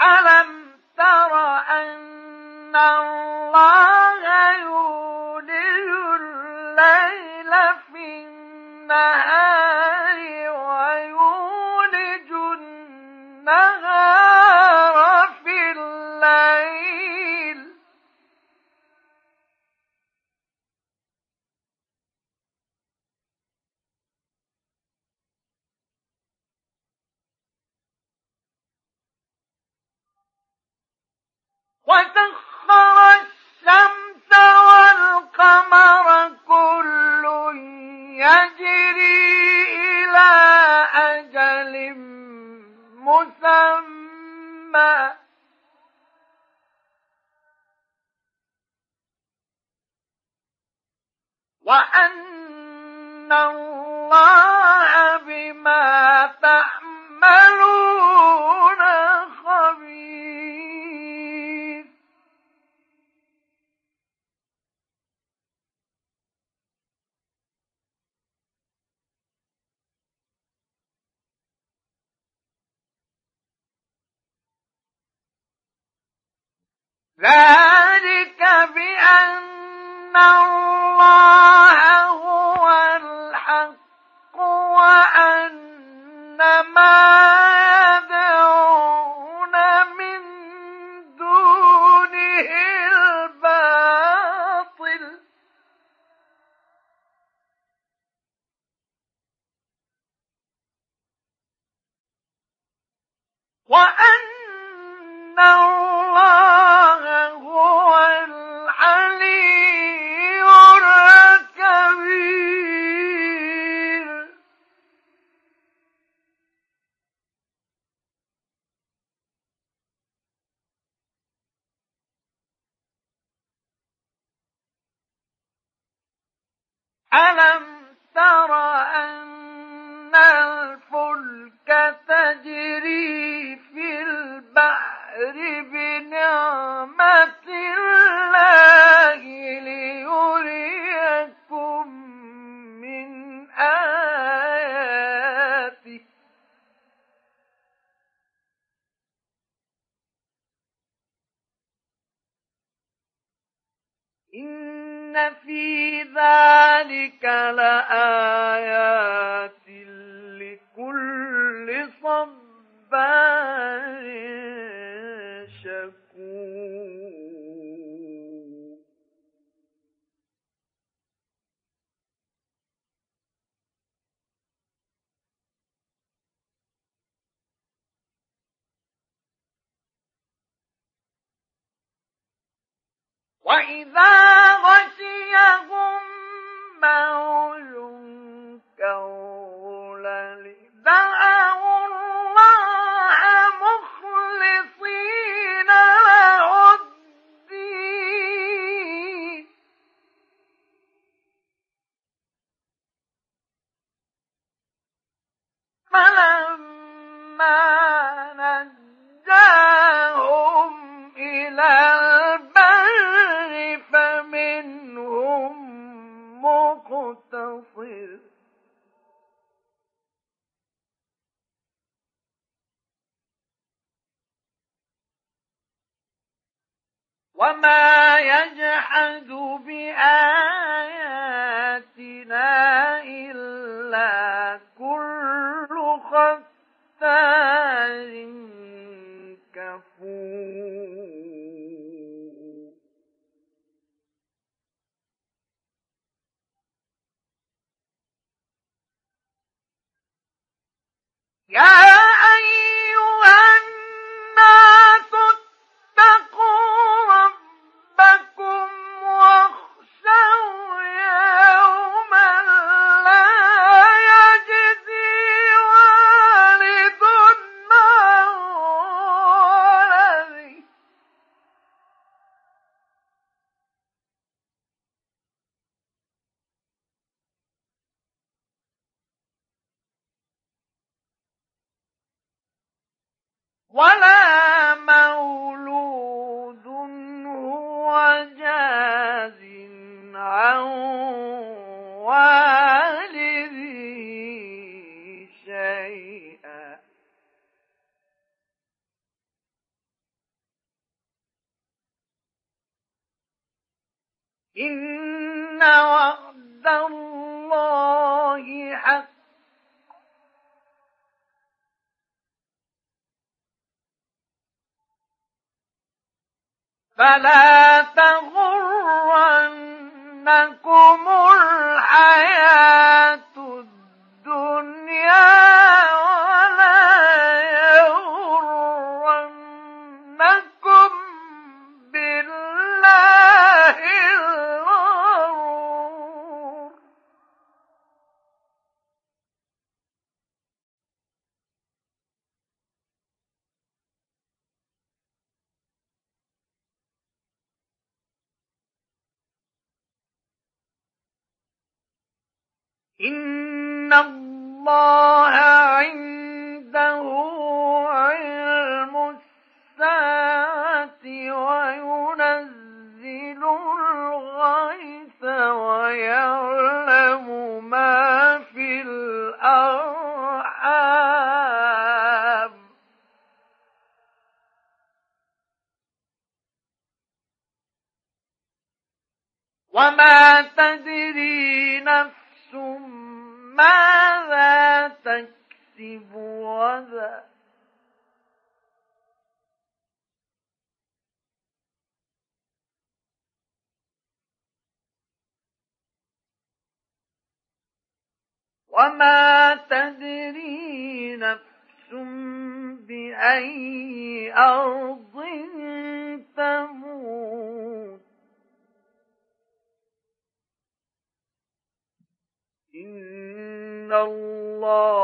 ألم تر أن الله يولج الليل في النهار ويولج النهار في الليل وسخر الشمس والقمر كل يجري إلى أجل مسمى وأن الله بما تعملون خبير. ذلك بأن الله هو الحق وأن ما يدعون من دونه الباطل وأن الله هو العلي الكبير. ألم تر أن الفلك تجري في البحر بنعمة الله ليريكم من آياته إن في ذلك لآيات لكل صبار شكور. وإذا غشيهم موج كالظلل دعوا الله مخلصين له الدين فلما نجاهم إلى البر فمنهم مقتصد وما يجحد بآياتنا إلا كل ختار كفور. يا أيها الناس اتقوا ربكم واخشوا يوما لا يجزي والد عن ولده ولا مولود هو جاز عن والده شيئا إن وعد الله حق فلا تغرنكم الحياة الدنيا ولا يغرنكم بالله الغرور إن الله عنده علم الساعة وينزل الغيث ويعلم ما في الأرحام وما تدري نفس ماذا تكسب غدا وما تدري نفس بأي أرض تموت إن الله